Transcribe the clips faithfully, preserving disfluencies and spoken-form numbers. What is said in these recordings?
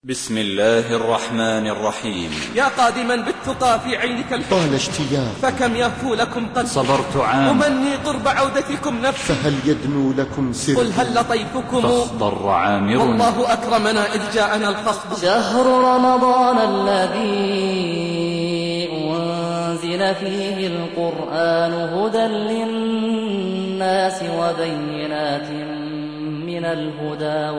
بسم الله الرحمن الرحيم. يا قادما بالتقى في عينك الحب طال اشتياق فكم يهفو لكم قلب. صبرت عام أمني قرب عودتكم نفسي فهل يدنو لكم سر. قل هل لطيفكم فاخضر عامر والله أكرمنا إذ جاءنا الخصب. شهر رمضان الذي أنزل فيه القرآن هدى للناس وبينات من الهدى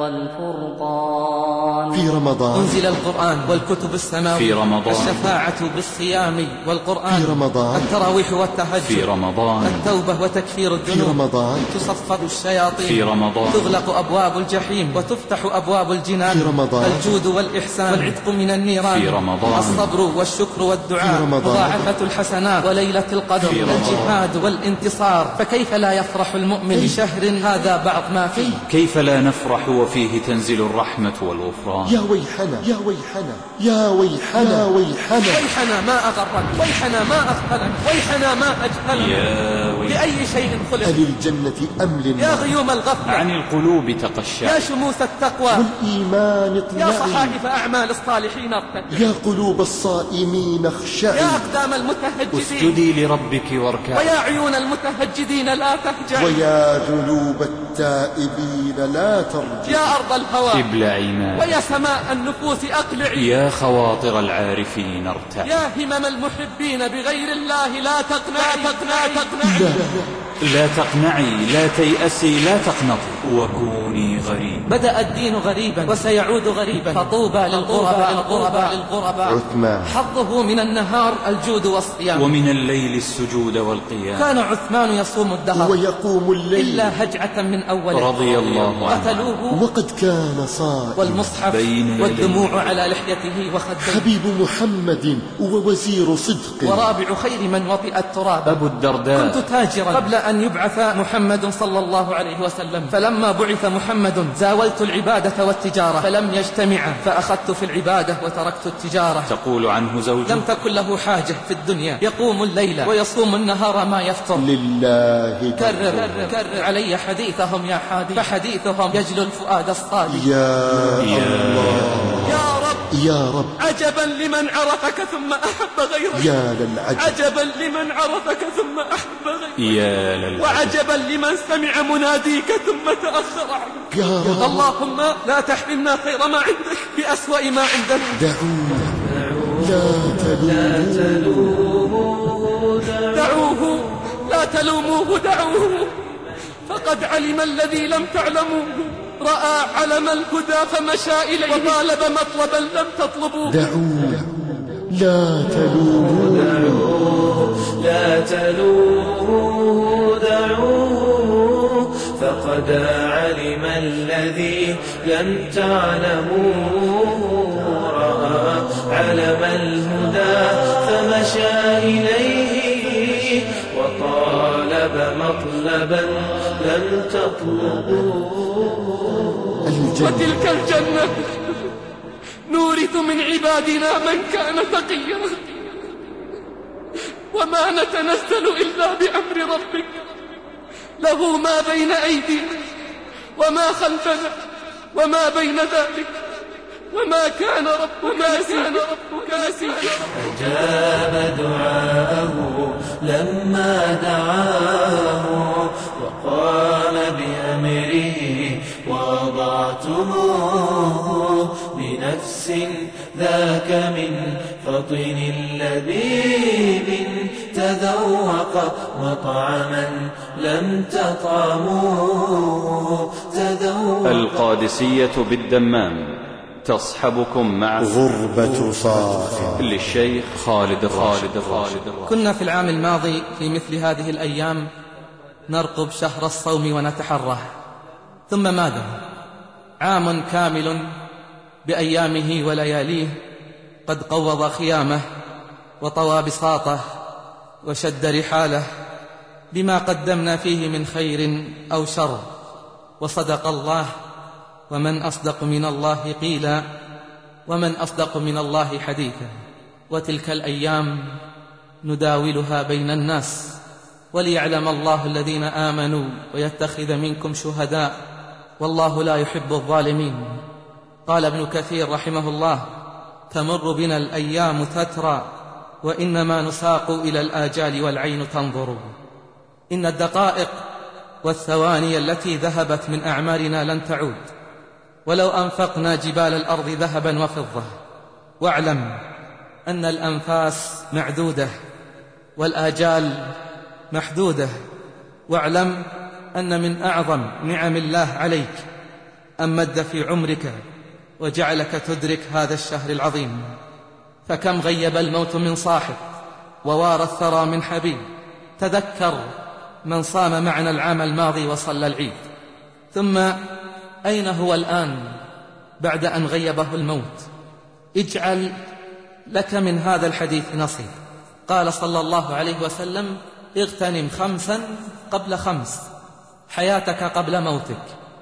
والفرقان. في رمضان أنزل القرآن والكتب السماوية في رمضان الشفاعة بالصيام والقرآن في رمضان التراويح والتهجد في رمضان التوبة وتكفير في الذنوب رمضان تصفد الشياطين في رمضان تغلق أبواب الجحيم وتفتح أبواب الجنان في رمضان الجود والإحسان والعتق من النيران في رمضان الصبر والشكر والدعاء في رمضان مضاعفة الحسنات وليلة القدر في رمضان الجهاد والانتصار. فكيف لا يفرح المؤمن بشهر هذا بعض ما فيه؟ كيف لا نفرح وفيه تنزل الرحمة والغفران؟ يا ويحنا يا ويحنا يا ويحنا يا ويحنا ويحنا ما أغرك ويحنا ما أغفلك ويحنا ما أجهلك. يا ويح لأي شيء خلق أللجنة أم يا للنار غيوم الغفلة عن القلوب تقشع يا شموس التقوى والإيمان يا اطمئن صحائف أعمال الصالحين ارتفع يا قلوب الصائمين اخشعي يا أقدام المتهجدين اسجدي لربك واركعي ويا عيون المتهجدين لا تهجعي ويا جنوب التائبين لا ترجعي يا أرض الهوى ابلعي ماء ويا سماء النفوس أقلعي يا خواطر العارفين ارتعي يا همم المحبين بغير الله لا تقنعي تقنعي تقنعي لا لا تقنعي لا تيأسي لا تقنطي وكوني غريب. بدأ الدين غريبا وسيعود غريبا فطوبى للغرباء الغرباء للغرباء. عثمان حظه من النهار الجود والصيام ومن الليل السجود والقيام. كان عثمان يصوم الدهر ويقوم الليل إلا هجعة من أول رضي الله عنه قتلوه وقد كان صائما والمصحف بين والدموع على لحيته وخديه حبيب محمد ووزير صدق ورابع خير من وطئ التراب. أبو الدرداء كنت تاجرا قبل أن يبعث محمد صلى الله عليه وسلم فلما بعث محمد زاولت العبادة والتجارة فلم يجتمعا فأخذت في العبادة وتركت التجارة. تقول عنه زوجه لم تكن له حاجة في الدنيا يقوم الليل ويصوم النهار ما يفطر. لله كرر كرر علي حديثهم يا حادي فحديثهم يجلو الفؤاد الصادق. يا يا الله يا رب يا رب عجبا لمن عرفك ثم أحب غيرك يا للعجب عجبا لمن عرفك ثم أحب غيرك يا للعجب وعجبا لمن سمع مناديك ثم تأخر عنك. يا رب اللهم لا تحرمنا خير ما عندك بأسوأ ما عندنا. دعوه لا تلوموه دعوه لا تلوموه دعوه فقد علم الذي لم تعلموه رأى علم الهدى فمشى إليه وطالب مطلبا لم تطلبوه. دعوه لا تلوموه لا تلوموه دعوه فقد علم الذي لم تعلموه رأى علم الهدى فمشى إليه وطالب مطلبا لم تطلبوه. الجنة وتلك الجنة نورث من عبادنا من كان تقيا وما نتنزل إلا بأمر ربك له ما بين أيدينا وما خلفنا وما بين ذلك وما كان ربك نسيا. أجاب دعاءه لما دعاه وقام بأمره ووضعته بنفس ذاك من فطن اللبيب تذوق وطعما لم تطعموه تذوق. القادسية بالدمام تصحبكم مع غربة صاف للشيخ خالد الراشد. كنا في العام الماضي في مثل هذه الأيام نرقب شهر الصوم ونتحره ثم ماذا؟ عام كامل بأيامه ولياليه قد قوض خيامه وطوى بساطه وشد رحاله بما قدمنا فيه من خير أو شر. وصدق الله ومن أصدق من الله قيلا ومن أصدق من الله حديثا. وتلك الأيام نداولها بين الناس وليعلم الله الذين آمنوا ويتخذ منكم شهداء والله لا يحب الظالمين. قال ابن كثير رحمه الله: تمر بنا الأيام تترى وإنما نساق إلى الآجال والعين تنظر. إن الدقائق والثواني التي ذهبت من أعمارنا لن تعود ولو أنفقنا جبال الأرض ذهبا وفضة. واعلم أن الأنفاس معدودة والآجال محدودة. واعلم أن من أعظم نعم الله عليك أن مد في عمرك وجعلك تدرك هذا الشهر العظيم. فكم غيب الموت من صاحب ووارى الثرى من حبيب. تذكر من صام معنا العام الماضي وصلى العيد. ثم أين هو الآن بعد أن غيبه الموت؟ اجعل لك من هذا الحديث نصيب. قال صلى الله عليه وسلم: اغتنم خمسا قبل خمس: حياتك قبل موتك،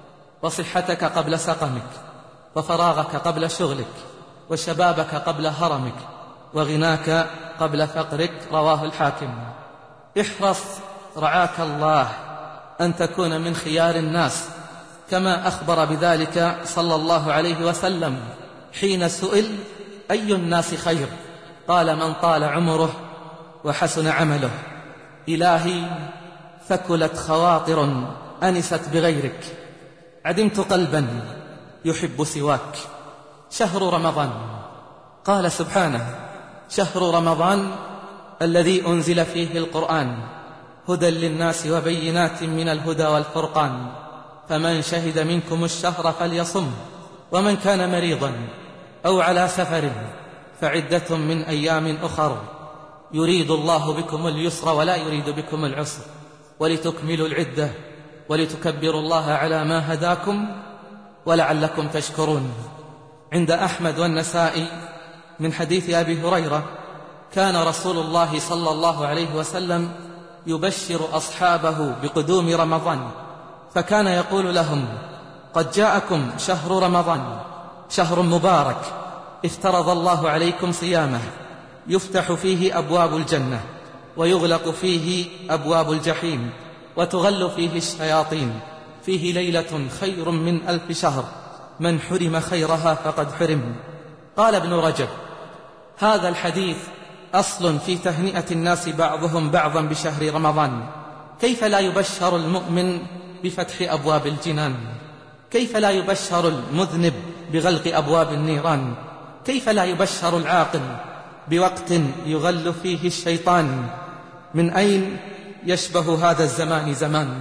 وصحتك قبل سقمك، وفراغك قبل شغلك، وشبابك قبل هرمك، وغناك قبل فقرك. رواه الحاكم. احرص رعاك الله أن تكون من خيار الناس، كما أخبر بذلك صلى الله عليه وسلم حين سئل: أي الناس خير؟ قال: من طال عمره وحسن عمله. إلهي، ثكلت خواطر أنست بغيرك، عدمت قلبا يحب سواك. شهر رمضان، قال سبحانه: شهر رمضان الذي أنزل فيه القرآن هدى للناس وبينات من الهدى والفرقان، فمن شهد منكم الشهر فليصم، ومن كان مريضا أو على سفر فعدة من أيام أخر، يريد الله بكم اليسر ولا يريد بكم العسر، ولتكملوا العدة ولتكبروا الله على ما هداكم ولعلكم تشكرون. عند أحمد والنسائي من حديث أبي هريرة: كان رسول الله صلى الله عليه وسلم يبشر أصحابه بقدوم رمضان، فكان يقول لهم: قد جاءكم شهر رمضان، شهر مبارك افترض الله عليكم صيامه، يفتح فيه أبواب الجنة ويغلق فيه أبواب الجحيم وتغل فيه الشياطين، فيه ليلة خير من ألف شهر، من حرم خيرها فقد حرم. قال ابن رجب: هذا الحديث أصل في تهنئة الناس بعضهم بعضا بشهر رمضان. كيف لا يبشر المؤمن بفتح أبواب الجنان؟ كيف لا يبشر المذنب بغلق أبواب النيران؟ كيف لا يبشر العاقل بوقت يغل فيه الشيطان؟ من أين يشبه هذا الزمان زمان؟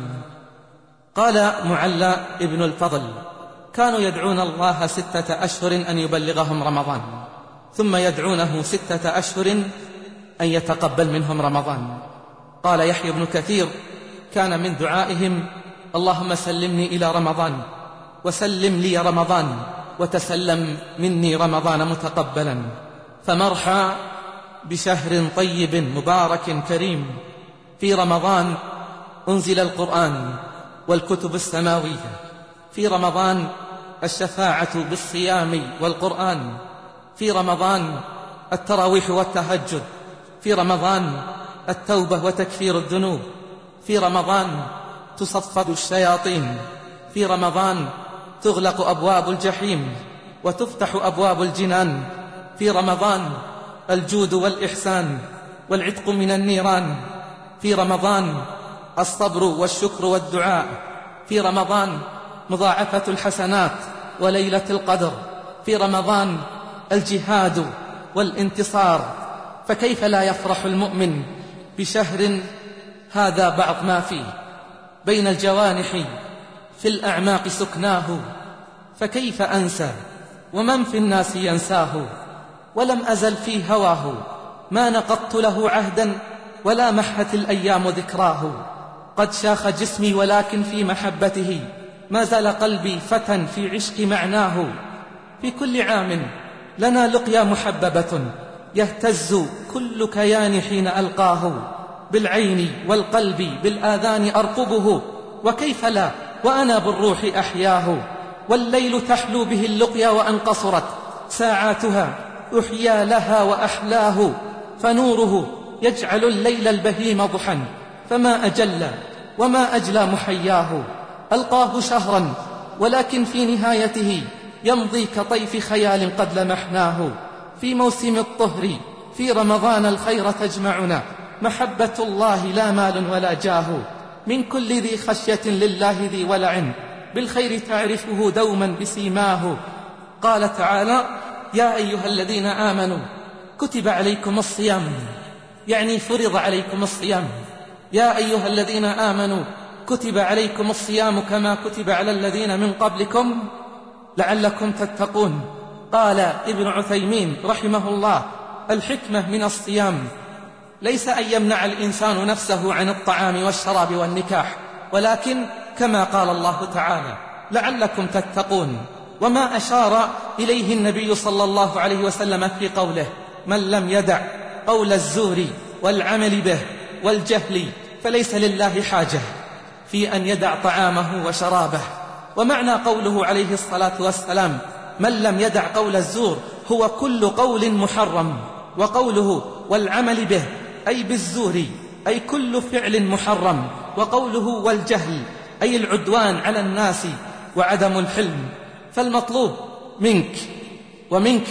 قال معلى ابن الفضل: كانوا يدعون الله ستة أشهر أن يبلغهم رمضان، ثم يدعونه ستة أشهر أن يتقبل منهم رمضان. قال يحيى بن كثير: كان من دعائهم: اللهم سلمني إلى رمضان، وسلم لي رمضان، وتسلم مني رمضان متقبلا. فمرحى بشهر طيب مبارك كريم. في رمضان أنزل القرآن والكتب السماوية، في رمضان الشفاعة بالصيام والقرآن، في رمضان التراويح والتهجد، في رمضان التوبة وتكفير الذنوب، في رمضان تصفد الشياطين، في رمضان تغلق أبواب الجحيم وتفتح أبواب الجنان، في رمضان الجود والإحسان والعتق من النيران، في رمضان الصبر والشكر والدعاء، في رمضان مضاعفة الحسنات وليلة القدر، في رمضان الجهاد والانتصار. فكيف لا يفرح المؤمن بشهر هذا بعض ما فيه؟ بين الجوانح في الأعماق سكناه، فكيف أنسى ومن في الناس ينساه؟ ولم أزل في هواه، ما نقضت له عهدا ولا محت الأيام ذكراه. قد شاخ جسمي ولكن في محبته، ما زال قلبي فتى في عشق معناه. في كل عام لنا لقيا محببة، يهتز كل كيان حين ألقاه، بالعين والقلب بالآذان أرقبه، وكيف لا وأنا بالروح أحياه. والليل تحلو به اللقيا وأن قصرت ساعاتها، أحيا لها وأحلاه، فنوره يجعل الليل البهيم ضحى، فما أجل وما أجلى محياه. ألقاه شهرا ولكن في نهايته يمضي كطيف خيال قد لمحناه. في موسم الطهر في رمضان الخير تجمعنا، محبة الله لا مال ولا جاه. من كل ذي خشية لله ذي ولع، بالخير تعرفه دوما بسيماه. قال تعالى: يا أيها الذين آمنوا كتب عليكم الصيام، يعني فرض عليكم الصيام. يا أيها الذين آمنوا كتب عليكم الصيام كما كتب على الذين من قبلكم لعلكم تتقون. قال ابن عثيمين رحمه الله: الحكمة من الصيام ليس أن يمنع الإنسان نفسه عن الطعام والشراب والنكاح، ولكن كما قال الله تعالى: لعلكم تتقون. وما أشار إليه النبي صلى الله عليه وسلم في قوله: من لم يدع قول الزور والعمل به والجهل فليس لله حاجة في أن يدع طعامه وشرابه. ومعنى قوله عليه الصلاة والسلام: من لم يدع قول الزور هو كل قول محرم، وقوله والعمل به أي بالزور أي كل فعل محرم، وقوله والجهل أي العدوان على الناس وعدم الحلم. فالمطلوب منك ومنك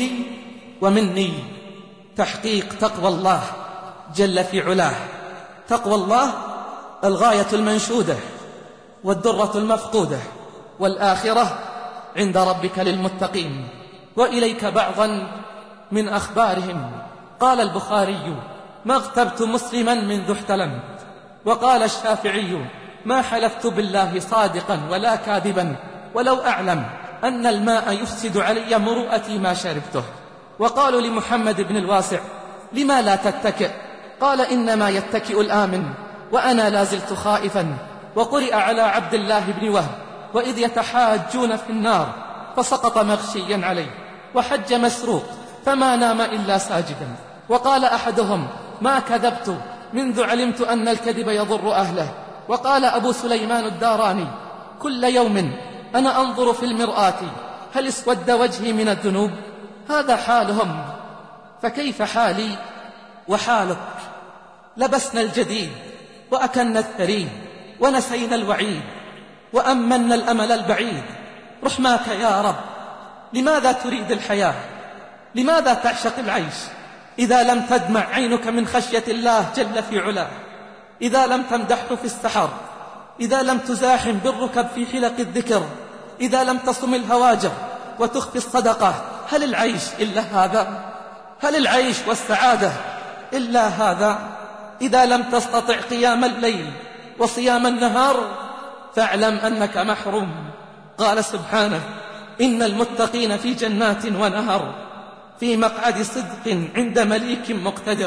ومني تحقيق تقوى الله جل في علاه. تقوى الله الغاية المنشودة والدرة المفقودة، والآخرة عند ربك للمتقين. وإليك بعضا من أخبارهم. قال البخاري: ما اغتبت مسلما منذ احتلمت. وقال الشافعي: ما حلفت بالله صادقا ولا كاذبا ولو أعلم أن الماء يفسد علي مروءتي ما شربته. وقالوا لمحمد بن الواسع: لما لا تتكئ؟ قال: إنما يتكئ الآمن وأنا لازلت خائفا. وقرئ على عبد الله بن وهب: وإذ يتحاجون في النار فسقط مغشيا عليه. وحج مسروق فما نام إلا ساجدا. وقال أحدهم: ما كذبت منذ علمت أن الكذب يضر أهله. وقال أبو سليمان الداراني: كل يوم أنا أنظر في المرآة هل اسود وجهي من الذنوب؟ هذا حالهم، فكيف حالي وحالك؟ لبسنا الجديد وأكلنا الثريد ونسينا الوعيد وأمنا الأمل البعيد. رحماك يا رب، لماذا تريد الحياة؟ لماذا تعشق العيش إذا لم تدمع عينك من خشية الله جل في علاه؟ إذا لم تمدحه في السحر، إذا لم تزاحم بالركب في حلق الذكر، إذا لم تصم الهواجر وتخفي الصدقة، هل العيش إلا هذا؟ هل العيش والسعادة إلا هذا؟ إذا لم تستطع قيام الليل وصيام النهار فاعلم أنك محروم. قال سبحانه: إن المتقين في جنات ونهر في مقعد صدق عند مليك مقتدر.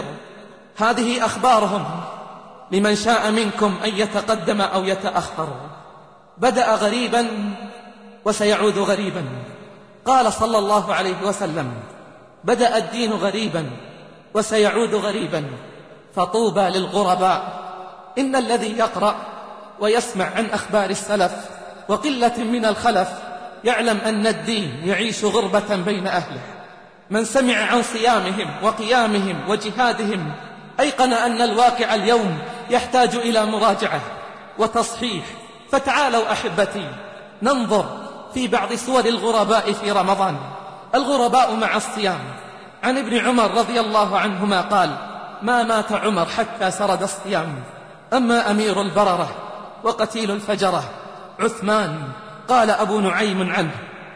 هذه أخبارهم لمن شاء منكم أن يتقدم أو يتأخر. بدأ غريبا وسيعود غريبا. قال صلى الله عليه وسلم: بدأ الدين غريبا وسيعود غريبا، فطوبى للغرباء. إن الذي يقرأ ويسمع عن أخبار السلف وقلة من الخلف يعلم أن الدين يعيش غربة بين أهله. من سمع عن صيامهم وقيامهم وجهادهم أيقن أن الواقع اليوم يحتاج إلى مراجعة وتصحيح. فتعالوا أحبتي ننظر في بعض صور الغرباء في رمضان. الغرباء مع الصيام. عن ابن عمر رضي الله عنهما قال: ما مات عمر حتى سرد الصيام. أما أمير البررة وقتيل الفجرة عثمان، قال أبو نعيم عنه: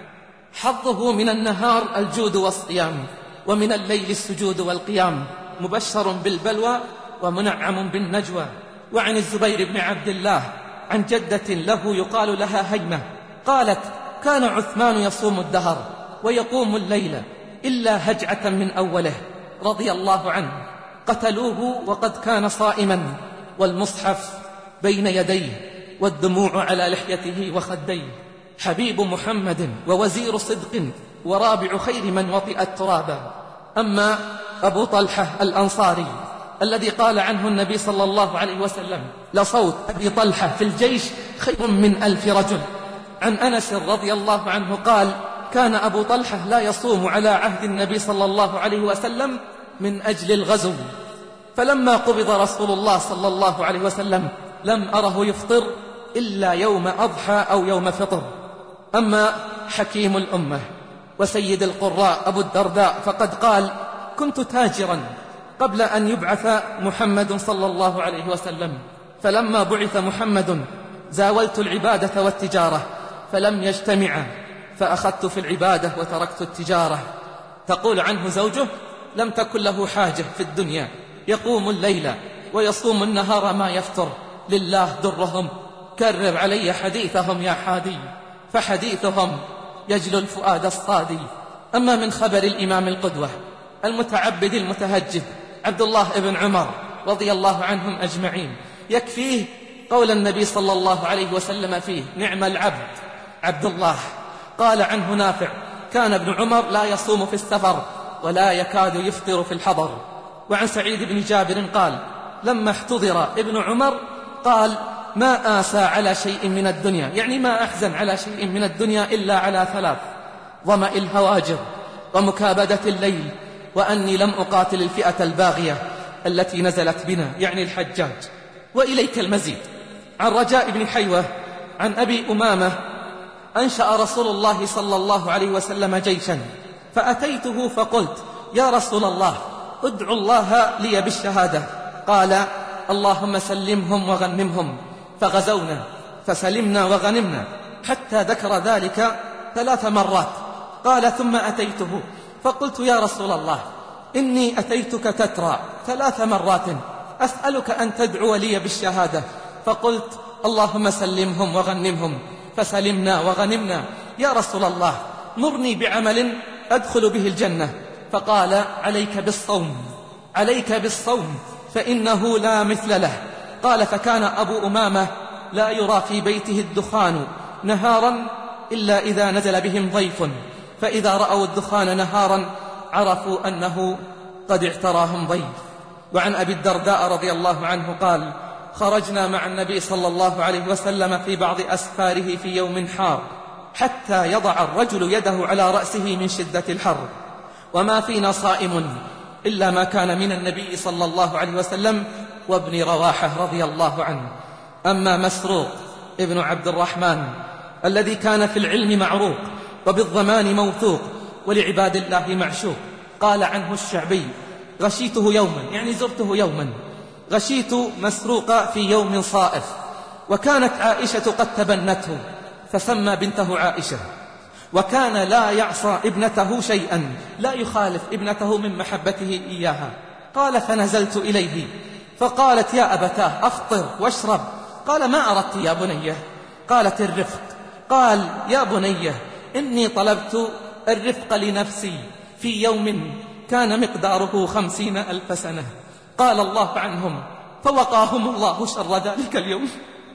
حظه من النهار الجود والصيام، ومن الليل السجود والقيام، مبشر بالبلوى ومنعم بالنجوى. وعن الزبير بن عبد الله عن جدة له يقال لها هيمة قالت: كان عثمان يصوم الدهر ويقوم الليل إلا هجعة من أوله رضي الله عنه. قتلوه وقد كان صائما، والمصحف بين يديه والدموع على لحيته وخديه. حبيب محمد ووزير صدق ورابع خير من وطئ الترابا. أما أبو طلحة الأنصاري الذي قال عنه النبي صلى الله عليه وسلم: لصوت أبي طلحة في الجيش خير من ألف رجل. عن أنس رضي الله عنه قال: كان أبو طلحة لا يصوم على عهد النبي صلى الله عليه وسلم من أجل الغزو، فلما قبض رسول الله صلى الله عليه وسلم لم أره يفطر إلا يوم أضحى أو يوم فطر. أما حكيم الأمة وسيد القراء أبو الدرداء، فقد قال: كنت تاجرا قبل أن يبعث محمد صلى الله عليه وسلم، فلما بعث محمد زاولت العبادة والتجارة فلم يجتمعا، فأخذت في العبادة وتركت التجارة. تقول عنه زوجه: لم تكن له حاجة في الدنيا، يقوم الليل ويصوم النهار ما يفتر، لله درهم، كرر علي حديثهم يا حادي، فحديثهم يجلو الفؤاد الصادي. أما من خبر الإمام القدوة المتعبد المتهجد عبد الله بن عمر رضي الله عنهم أجمعين، يكفيه قول النبي صلى الله عليه وسلم فيه: نعم العبد عبد الله. قال عنه نافع: كان ابن عمر لا يصوم في السفر ولا يكاد يفطر في الحضر. وعن سعيد بن جابر قال: لما احتضر ابن عمر قال: ما آسى على شيء من الدنيا، يعني ما أحزن على شيء من الدنيا إلا على ثلاث: ظمأ الهواجر، ومكابدة الليل، وأني لم أقاتل الفئة الباغية التي نزلت بنا، يعني الحجاج. وإليك المزيد. عن رجاء بن حيوة عن أبي أمامة: أنشأ رسول الله صلى الله عليه وسلم جيشا، فأتيته فقلت: يا رسول الله، ادعو الله لي بالشهادة. قال: اللهم سلمهم وغنمهم. فغزونا فسلمنا وغنمنا، حتى ذكر ذلك ثلاث مرات. قال: ثم أتيته فقلت: يا رسول الله، إني أتيتك تترى ثلاث مرات أسألك أن تدعو لي بالشهادة، فقلت: اللهم سلمهم وغنمهم. فسلمنا وغنمنا. يا رسول الله، مرني بعمل أدخل به الجنة. فقال: عليك بالصوم، عليك بالصوم، فإنه لا مثل له. قال: فكان أبو أمامة لا يرى في بيته الدخان نهارا إلا إذا نزل بهم ضيف، فإذا رأوا الدخان نهارا عرفوا أنه قد اعتراهم ضيف. وعن أبي الدرداء رضي الله عنه قال: خرجنا مع النبي صلى الله عليه وسلم في بعض أسفاره في يوم حار، حتى يضع الرجل يده على رأسه من شدة الحر، وما فينا صائم إلا ما كان من النبي صلى الله عليه وسلم وابن رواحة رضي الله عنه. أما مسروق ابن عبد الرحمن الذي كان في العلم معروق وبالضمان موثوق ولعباد الله معشوق، قال عنه الشعبي: غشيته يوما، يعني زرته يوما، غشيت مسروق في يوم صائف، وكانت عائشة قد تبنته فسمى بنته عائشة، وكان لا يعصى ابنته شيئا، لا يخالف ابنته من محبته إياها. قال: فنزلت إليه فقالت: يا أبتاه، أفطر واشرب. قال: ما أردت يا بنية؟ قالت: الرفق. قال: يا بنية، إني طلبت الرفق لنفسي في يوم كان مقداره خمسين ألف سنة. قال الله عنهم: فوقاهم الله شر ذلك اليوم،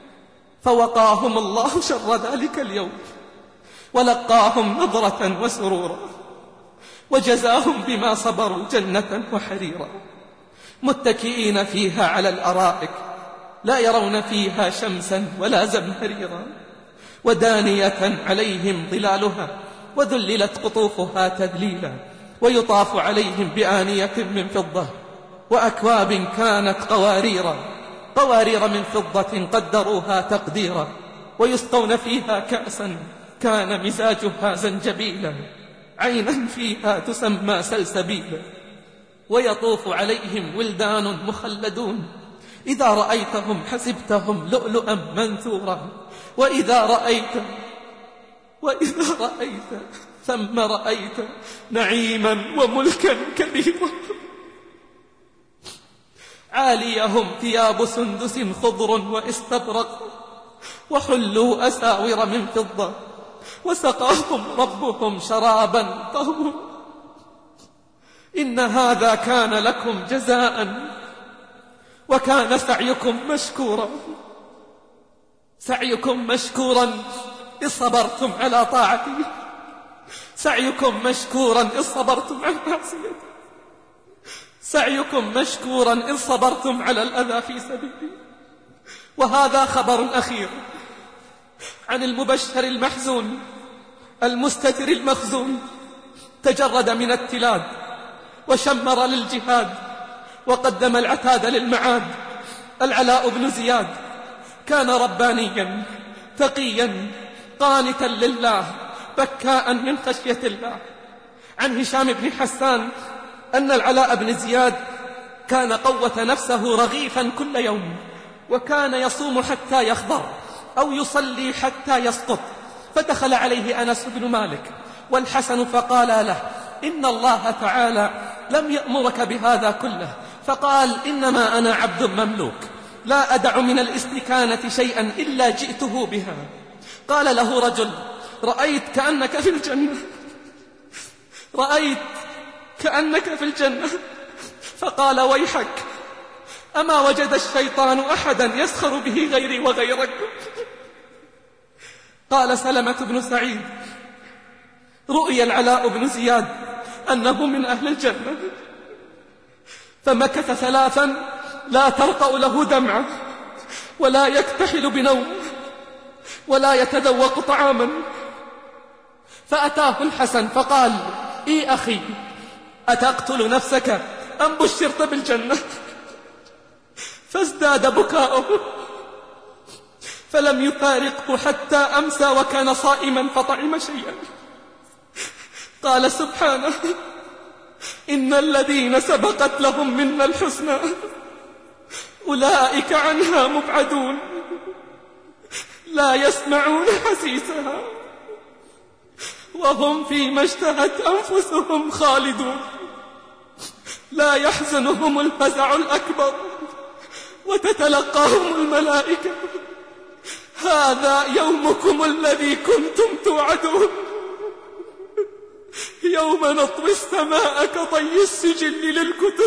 فوقاهم الله شر ذلك اليوم، ولقاهم نظرة وسرورا، وجزاهم بما صبروا جنة وحريرا، متكئين فيها على الأرائك، لا يرون فيها شمسا ولا زمهريرا، ودانية عليهم ظلالها، وذللت قطوفها تذليلا، ويطاف عليهم بآنية من فضة، وأكواب كانت قواريرا، قوارير من فضة قدروها تقديرا، ويسقون فيها كأسا كان مزاجها زنجبيلا، عينا فيها تسمى سلسبيلا، ويطوف عليهم ولدان مخلدون، إذا رأيتهم حسبتهم لؤلؤا منثورا، وإذا رأيت وإذا رأيت ثم رأيت نعيما وملكا كبيرا. عاليهم ثياب سندس خضر واستبرق، وحلوا أساور من فضة، وسقاهم ربهم شرابا طهورا. إن هذا كان لكم جزاء، وكان سعيكم مشكورا، سعيكم مشكورا إذ صبرتم على طاعتي، سعيكم مشكورا إذ صبرتم عن معصيتي، سعيكم مشكورا إذ صبرتم على الأذى في سبيلي. وهذا خبر أخير عن المبشر المحزون المستتر المخزون، تجرد من التلاد وشمر للجهاد، وقدم العتاد للمعاد. العلاء بن زياد كان ربانيا تقيا قانتا لله، بكاء من خشية الله، عن هشام بن حسان أن العلاء بن زياد كان قوة نفسه رغيفا كل يوم، وكان يصوم حتى يخضر أو يصلي حتى يسقط. فدخل عليه أنس بن مالك والحسن فقال له: إن الله تعالى لم يأمرك بهذا كله. فقال: إنما أنا عبد مملوك لا أدع من الاستكانة شيئا إلا جئته بها. قال له رجل: رأيت كأنك في الجنة، رأيت كأنك في الجنة. فقال: ويحك، أما وجد الشيطان أحدا يسخر به غيري وغيرك؟ قال سلمة بن سعيد: رؤي العلاء بن زياد أنه من أهل الجنة، فمكث ثلاثا لا ترقأ له دمعة، ولا يكتحل بنوم، ولا يتذوق طعاما. فأتاه الحسن فقال: إي أخي، أتقتل نفسك أم بشرت بالجنة؟ فازداد بكاؤه، فلم يفارقه حتى أمسى وكان صائما فطعم شيئا. قال سبحانه: إن الذين سبقت لهم منا الحسنى أولئك عنها مبعدون، لا يسمعون حسيسها وهم فيما اشتهت أنفسهم خالدون، لا يحزنهم الفزع الأكبر وتتلقاهم الملائكة: هذا يومكم الذي كنتم توعدون، يوم نطوي السماء كطي السجل للكتب،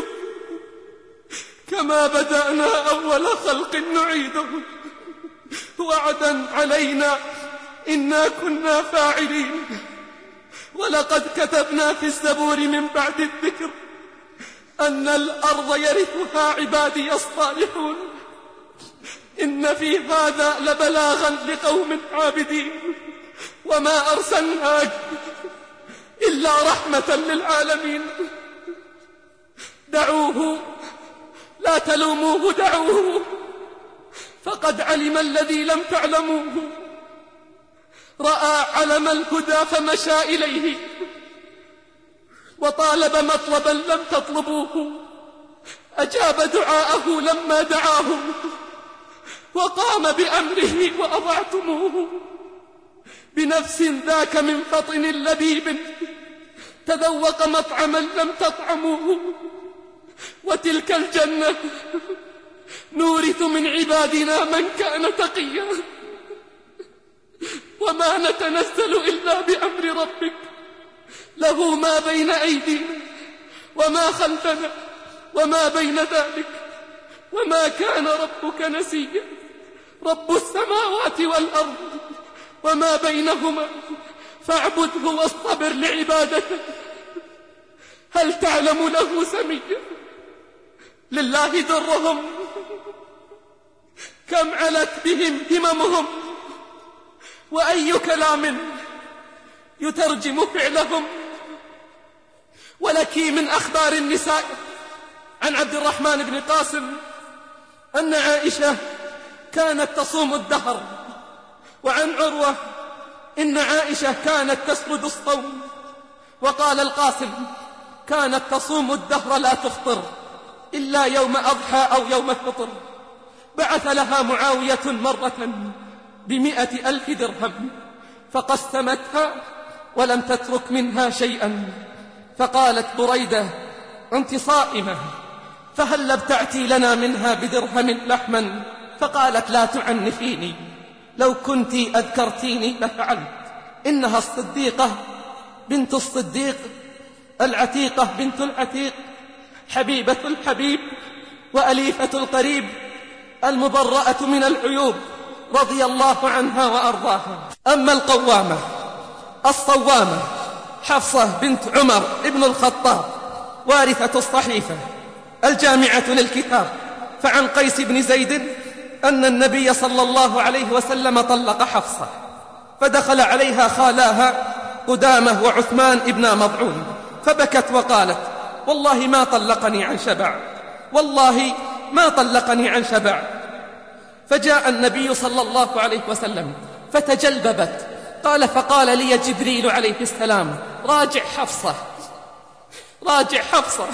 كما بدأنا أول خلق نعيده، وعدا علينا إنا كنا فاعلين. ولقد كتبنا في الزبور من بعد الذكر أن الأرض يرثها عبادي الصالحون، إن في هذا لبلاغا لقوم عابدين، وما أرسلناك إلا رحمة للعالمين. دعوه، لا تلوموه، دعوه، فقد علم الذي لم تعلموه، رأى علم الهدى فمشى إليه، وطالب مطلبا لم تطلبوه، أجاب دعاءه لما دعاه، وقام بأمره وأضعتموه. بنفس ذاك من فطن لبيب تذوق مطعما لم تطعموه، وتلك الجنة نورث من عبادنا من كان تقيا، وما نتنزل إلا بأمر ربك، له ما بين أيدينا وما خلفنا وما بين ذلك، وما كان ربك نسيا. رب السماوات والأرض وما بينهما فاعبده واصطبر لعبادته، هل تعلم له سميا؟ لله درهم، كم علت بهم هممهم، وأي كلام يترجم فعلهم. ولك من أخبار النساء عن عبد الرحمن بن قاسم أن عائشة كانت تصوم الدهر، وعن عروة إن عائشة كانت تسرد الصوم، وقال القاسم: كانت تصوم الدهر لا تفطر إلا يوم أضحى أو يوم الفطر. بعث لها معاوية مرة بمئة ألف درهم فقسمتها ولم تترك منها شيئا، فقالت بريدة: أنت صائمة، فهل ابتعتي لنا منها بدرهم لحما؟ فقالت: لا تعنفيني، لو كنت أذكرتيني لفعلت. إنها الصديقة بنت الصديق، العتيقة بنت العتيق، حبيبة الحبيب وأليفة القريب، المبرأة من العيوب، رضي الله عنها وأرضاها. أما القوامة الصوامة حفصة بنت عمر ابن الخطاب، وارثة الصحيفة الجامعة للكتاب، فعن قيس بن زيد أن النبي صلى الله عليه وسلم طلق حفصة، فدخل عليها خالاها قدامة وعثمان ابن مضعون، فبكت وقالت: والله ما طلقني عن شبع، والله ما طلقني عن شبع. فجاء النبي صلى الله عليه وسلم فتجلببت. قال: فقال لي جبريل عليه السلام: راجع حفصة راجع حفصة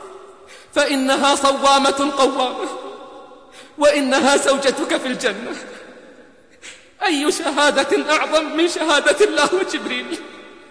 فإنها صوامة قوامة وإنها زوجتك في الجنة. أي شهادة أعظم من شهادة الله وجبريل؟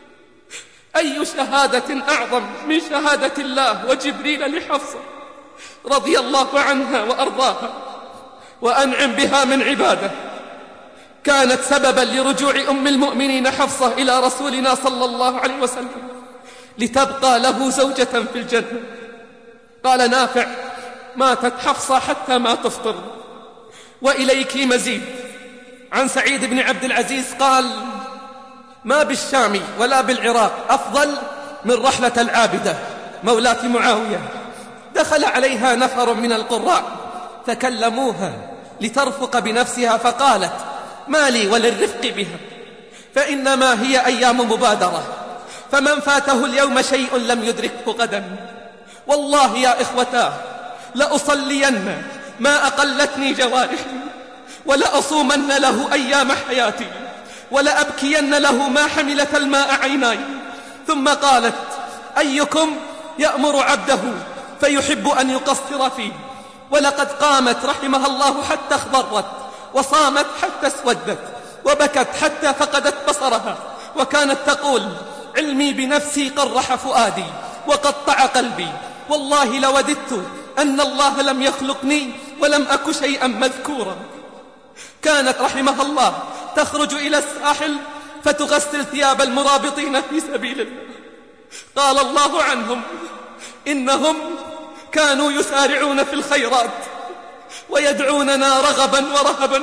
أي شهادة أعظم من شهادة الله وجبريل لحفصة رضي الله عنها وأرضاها وأنعم بها من عباده؟ كانت سببا لرجوع أم المؤمنين حفصة إلى رسولنا صلى الله عليه وسلم لتبقى له زوجة في الجنة. قال نافع: ماتت حفصة حتى ما تفطر. وإليك مزيد عن سعيد بن عبد العزيز قال: ما بالشام ولا بالعراق أفضل من رحلة العابدة مولاة معاوية. دخل عليها نفر من القراء فكلموها لترفق بنفسها فقالت: ما لي وللرفق بها، فإنما هي أيام مبادرة، فمن فاته اليوم شيء لم يدركه غدا. والله يا إخوتاه لأصلين ما أقلتني جوارحي، ولأصومن له أيام حياتي، ولأبكين له ما حملت الماء عيناي. ثم قالت: أيكم يأمر عبده فيحب أن يقصر فيه؟ ولقد قامت رحمها الله حتى اخضرت، وصامت حتى اسودت، وبكت حتى فقدت بصرها، وكانت تقول: علمي بنفسي قرح فؤادي وقطع قلبي، والله لوددت أن الله لم يخلقني ولم أك شيئا مذكورا. كانت رحمها الله تخرج إلى الساحل فتغسل ثياب المرابطين في سبيل الله. قال الله عنهم: إنهم كانوا يسارعون في الخيرات ويدعوننا رغبا ورهبا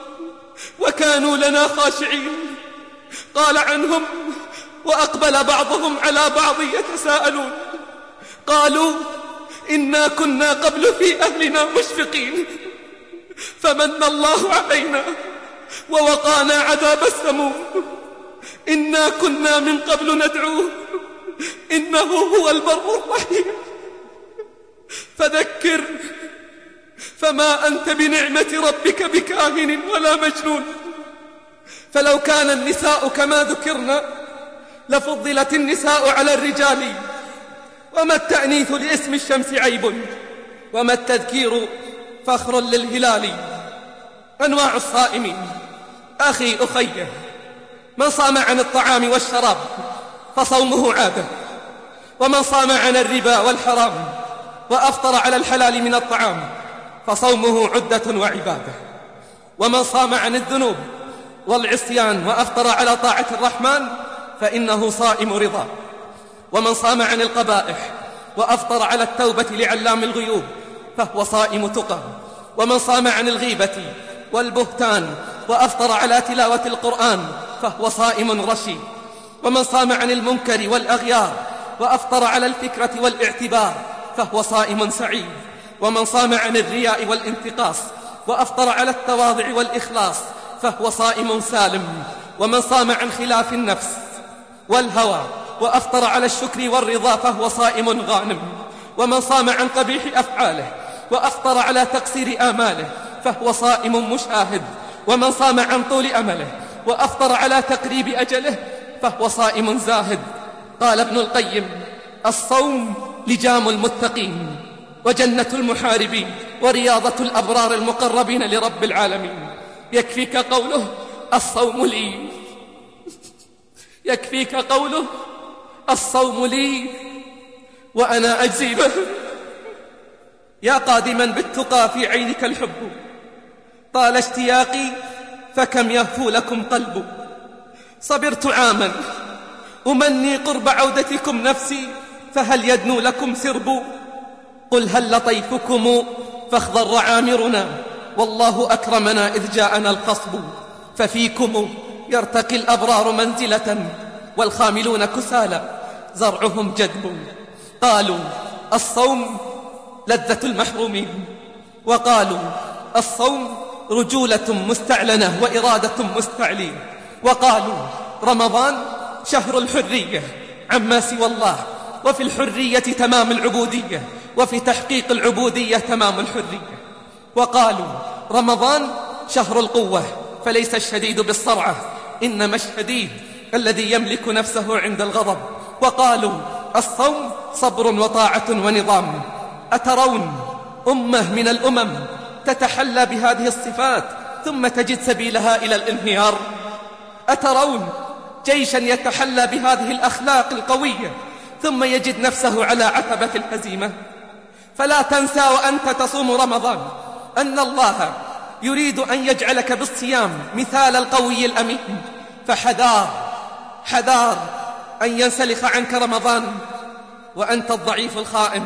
وكانوا لنا خاشعين. قال عنهم: وأقبل بعضهم على بعض يتساءلون، قالوا: إنا كنا قبل في أهلنا مشفقين، فمن الله علينا ووقانا عذاب السموم، إنا كنا من قبل ندعوه إنه هو البر الرحيم. فذكر فما أنت بنعمة ربك بكاهن ولا مجنون. فلو كان النساء كما ذكرنا لفضلت النساء على الرجال. وما التأنيث لاسم الشمس عيب، وما التذكير فخر للهلال. أنواع الصائمين. أخي أخيه، من صام عن الطعام والشراب فصومه عادة، ومن صام عن الربا والحرام وأفطر على الحلال من الطعام فصومه عدة وعبادة، ومن صام عن الذنوب والعصيان وأفطر على طاعة الرحمن فإنه صائم رضا، ومن صام عن القبائح وأفطر على التوبة لعلام الغيوب فهو صائم تقى، ومن صام عن الغيبة والبهتان وأفطر على تلاوة القرآن فهو صائم رشيد، ومن صام عن المنكر والأغيار وأفطر على الفكرة والاعتبار فهو صائم سعيد، ومن صام عن الرياء والانتقاص وأفطر على التواضع والإخلاص فهو صائم سالم، ومن صام عن خلاف النفس والهوى وأفطر على الشكر والرضا فهو صائم غانم، ومن صام عن قبيح أفعاله وأفطر على تقصير آماله فهو صائم مشاهد، ومن صام عن طول أمله وأفطر على تقريب أجله فهو صائم زاهد. قال ابن القيم: الصوم لجام المتقين وجنة المحاربين ورياضة الأبرار المقربين لرب العالمين. يكفيك قوله: الصوم لي. يكفيك قوله: الصوم لي وأنا أجزي به. يا قادما بالتقى في عينك الحب، طال اشتياقي فكم يهفو لكم قلب. صبرت عاما أمني قرب عودتكم نفسي، فهل يدنو لكم سرب؟ قل هل لطيفكم فاخضر عامرنا، والله أكرمنا إذ جاءنا الخصب. ففيكم يرتقي الأبرار منزلة، والخاملون كسالى زرعهم جدب. قالوا: الصوم لذة المحرومين، وقالوا: الصوم رجولة مستعلنة وإرادة مستعلين، وقالوا: رمضان شهر الحرية عما سوى الله، وفي الحرية تمام العبودية، وفي تحقيق العبودية تمام الحرية. وقالوا: رمضان شهر القوة، فليس الشديد بالصرعة، إنما الشديد الذي يملك نفسه عند الغضب. وقالوا: الصوم صبر وطاعة ونظام. أترون أمة من الأمم تتحلى بهذه الصفات ثم تجد سبيلها إلى الانهيار؟ أترون جيشا يتحلى بهذه الأخلاق القوية ثم يجد نفسه على عتبة الهزيمة؟ فلا تنسى وأنت تصوم رمضان أن الله يريد أن يجعلك بالصيام مثال القوي الأمين، فحذار حذار أن ينسلخ عنك رمضان وأنت الضعيف الخائن.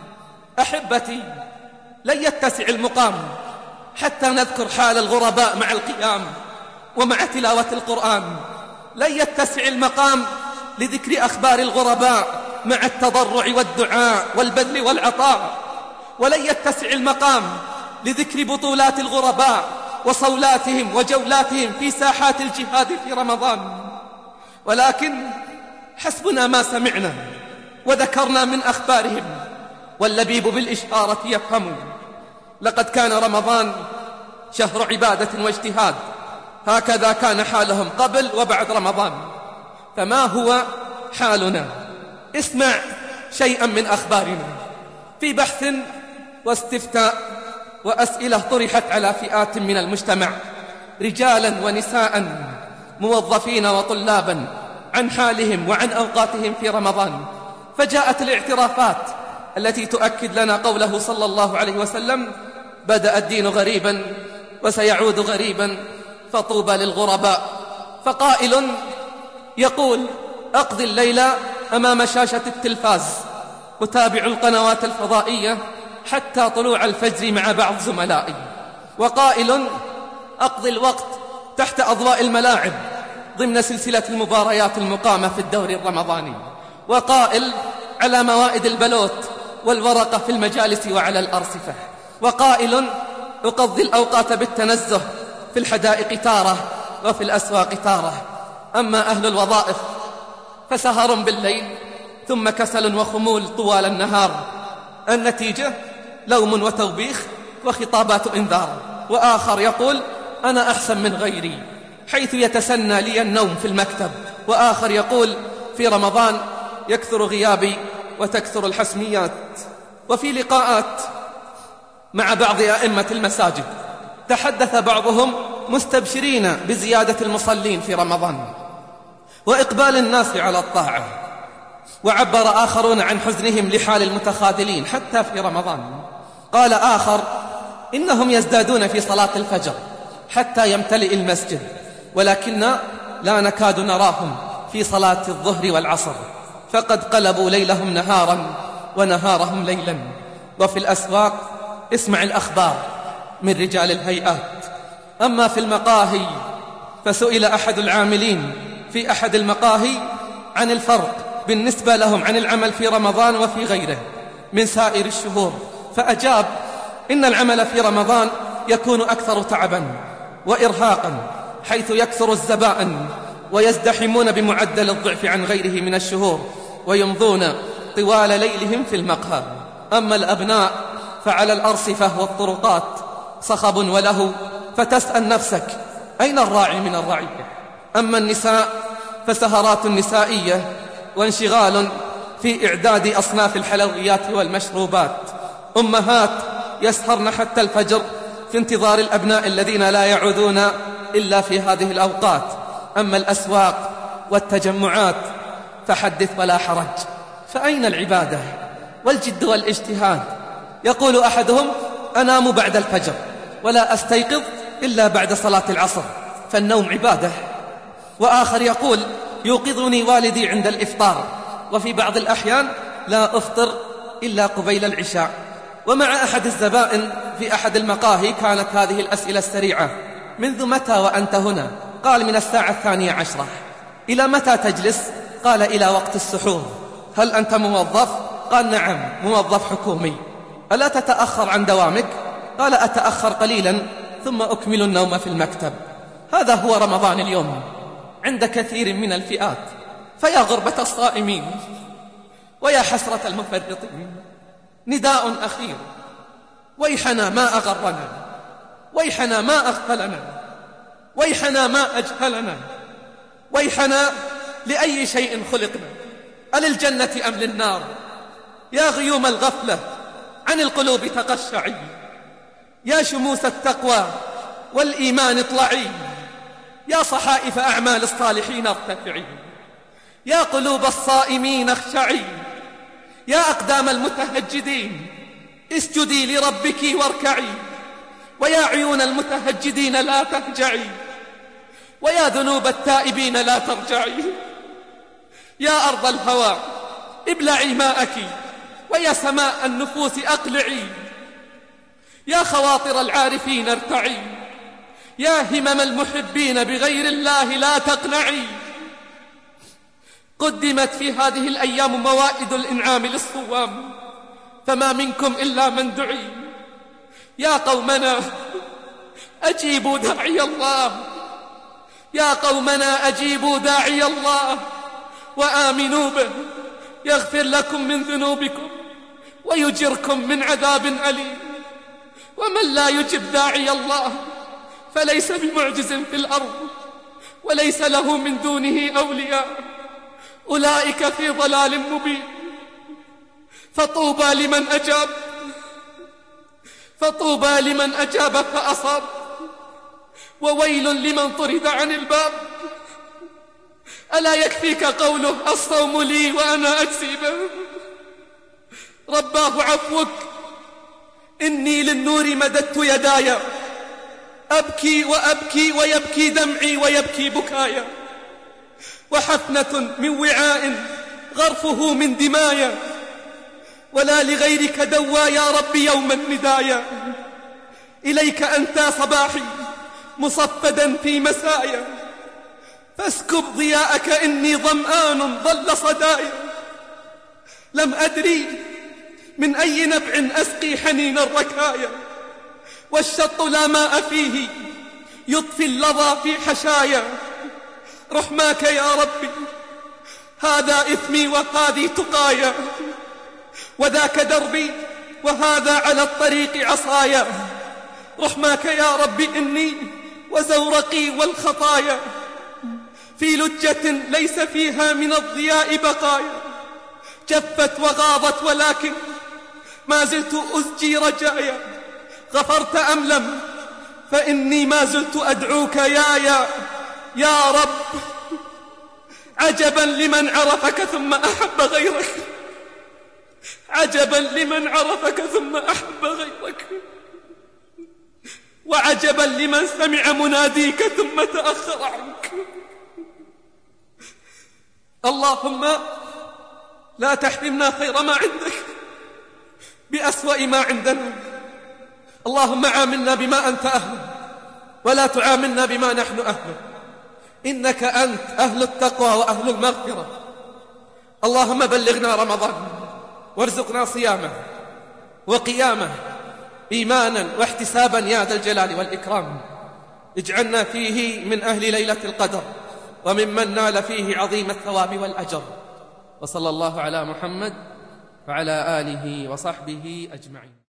أحبتي، لن يتسع المقام حتى نذكر حال الغرباء مع القيام ومع تلاوة القرآن، لن يتسع المقام لذكر أخبار الغرباء مع التضرع والدعاء والبذل والعطاء، ولن يتسع المقام لذكر بطولات الغرباء وصولاتهم وجولاتهم في ساحات الجهاد في رمضان. ولكن حسبنا ما سمعنا وذكرنا من أخبارهم، واللبيب بالإشارة يفهم. لقد كان رمضان شهر عبادة واجتهاد، هكذا كان حالهم قبل وبعد رمضان. فما هو حالنا؟ اسمع شيئا من أخبارنا. في بحث واستفتاء وأسئلة طرحت على فئات من المجتمع، رجالا ونساء، موظفين وطلابا، عن حالهم وعن أوقاتهم في رمضان، فجاءت الاعترافات التي تؤكد لنا قوله صلى الله عليه وسلم: بدأ الدين غريبا وسيعود غريبا فطوبى للغرباء. فقائل يقول: أقضي الليل أمام شاشة التلفاز أتابع القنوات الفضائية حتى طلوع الفجر مع بعض زملائي. وقائل: أقضي الوقت تحت أضواء الملاعب ضمن سلسلة المباريات المقامة في الدوري الرمضاني. وقائل: على موائد البلوت والورقة في المجالس وعلى الأرصفة. وقائل: أقضي الأوقات بالتنزه في الحدائق تارة وفي الأسواق تارة. أما أهل الوظائف فسهر بالليل ثم كسل وخمول طوال النهار. النتيجة لوم وتوبيخ وخطابات إنذار. وآخر يقول: أنا أحسن من غيري، حيث يتسنى لي النوم في المكتب. وآخر يقول: في رمضان يكثر غيابي وتكثر الحسميات. وفي لقاءات مع بعض أئمة المساجد تحدث بعضهم مستبشرين بزيادة المصلين في رمضان وإقبال الناس على الطاعة، وعبر آخرون عن حزنهم لحال المتخاذلين حتى في رمضان. قال آخر: إنهم يزدادون في صلاة الفجر حتى يمتلئ المسجد، ولكن لا نكاد نراهم في صلاة الظهر والعصر، فقد قلبوا ليلهم نهارا ونهارهم ليلا. وفي الأسواق اسمع الأخبار من رجال الهيئات. أما في المقاهي فسئل أحد العاملين في أحد المقاهي عن الفرق بالنسبة لهم عن العمل في رمضان وفي غيره من سائر الشهور، فأجاب: إن العمل في رمضان يكون أكثر تعبا وإرهاقا، حيث يكثر الزبائن ويزدحمون بمعدل الضعف عن غيره من الشهور، ويمضون طوال ليلهم في المقهى. أما الأبناء فعلى الأرصفة والطرقات صخب وله، فتسأل نفسك: أين الراعي من الرعية؟ أما النساء فسهرات نسائية وانشغال في إعداد أصناف الحلويات والمشروبات. أمهات يسهرن حتى الفجر في انتظار الأبناء الذين لا يعودون إلا في هذه الأوقات. أما الأسواق والتجمعات فحدث ولا حرج. فأين العبادة والجد والاجتهاد؟ يقول أحدهم: أنام بعد الفجر ولا أستيقظ إلا بعد صلاة العصر، فالنوم عبادة. وآخر يقول: يوقظني والدي عند الإفطار، وفي بعض الأحيان لا أفطر إلا قبيل العشاء. ومع أحد الزبائن في أحد المقاهي كانت هذه الأسئلة السريعة: منذ متى وأنت هنا؟ قال: من الساعة الثانية عشرة. إلى متى تجلس؟ قال: إلى وقت السحور. هل أنت موظف؟ قال: نعم، موظف حكومي. ألا تتأخر عن دوامك؟ قال: أتأخر قليلا ثم أكمل النوم في المكتب. هذا هو رمضان اليوم عند كثير من الفئات. فيا غربة الصائمين ويا حسرة المفرطين، نداء أخير: ويحنا ما أغرنا، ويحنا ما أغفلنا، ويحنا ما أجهلنا، ويحنا لأي شيء خلقنا. أللجنة أم للنار؟ يا غيوم الغفلة عن القلوب تقشعي، يا شموس التقوى والإيمان اطلعي، يا صحائف أعمال الصالحين ارتفعي، يا قلوب الصائمين اخشعي، يا أقدام المتهجدين اسجدي لربك واركعي، ويا عيون المتهجدين لا تهجعي، ويا ذنوب التائبين لا ترجعي، يا أرض الهوى ابلعي ماءك، ويا سماء النفوس أقلعي، يا خواطر العارفين ارتعي، يا همم المحبين بغير الله لا تقنعي. قدمت في هذه الأيام موائد الإنعام للصوام، فما منكم إلا من دعي. يا قومنا أجيبوا داعي الله، يا قومنا أجيبوا داعي الله وآمنوا به يغفر لكم من ذنوبكم ويجركم من عذاب أليم. ومن لا يجب داعي الله فليس بمعجز في الأرض وليس له من دونه أولياء، أولئك في ضلال مبين. فطوبى لمن أجاب، فطوبى لمن أجاب فأصاب، وويل لمن طرد عن الباب. ألا يكفيك قوله الصوم لي وأنا أجزي به؟ رباه عفوك إني للنور مددت يداي، أبكي وأبكي ويبكي دمعي ويبكي بكايا، وحفنة من وعاء غرفه من دمايا، ولا لغيرك دوى يا رب يوم الندايا. إليك أنت صباحي مصفدا في مسايا، فاسكب ضياءك إني ظمآن ضل صدايا. لم أدري من أي نبع أسقي حنين الركايا، والشط لا ماء فيه يطفي اللظى في حشايا. رحماك يا ربي هذا إثمي وهذه تقايا، وذاك دربي وهذا على الطريق عصايا. رحماك يا ربي إني وزورقي والخطايا في لجة ليس فيها من الضياء بقايا، جفت وغاضت ولكن ما زلت أزجي رجايا. غفرت أم لم فإني ما زلت أدعوك يا يا يا رب. عجبا لمن عرفك ثم أحب غيرك، عجبا لمن عرفك ثم أحب غيرك، وعجبا لمن سمع مناديك ثم تأخر عنك. اللهم لا تحرمنا خير ما عندك بأسوأ ما عندنا. اللهم عاملنا بما أنت أهله ولا تعاملنا بما نحن أهله، إنك أنت أهل التقوى وأهل المغفرة. اللهم بلغنا رمضان وارزقنا صيامه وقيامه إيمانا واحتسابا يا ذا الجلال والإكرام. اجعلنا فيه من أهل ليلة القدر وممن نال فيه عظيم الثواب والأجر. وصلى الله على محمد وعلى آله وصحبه أجمعين.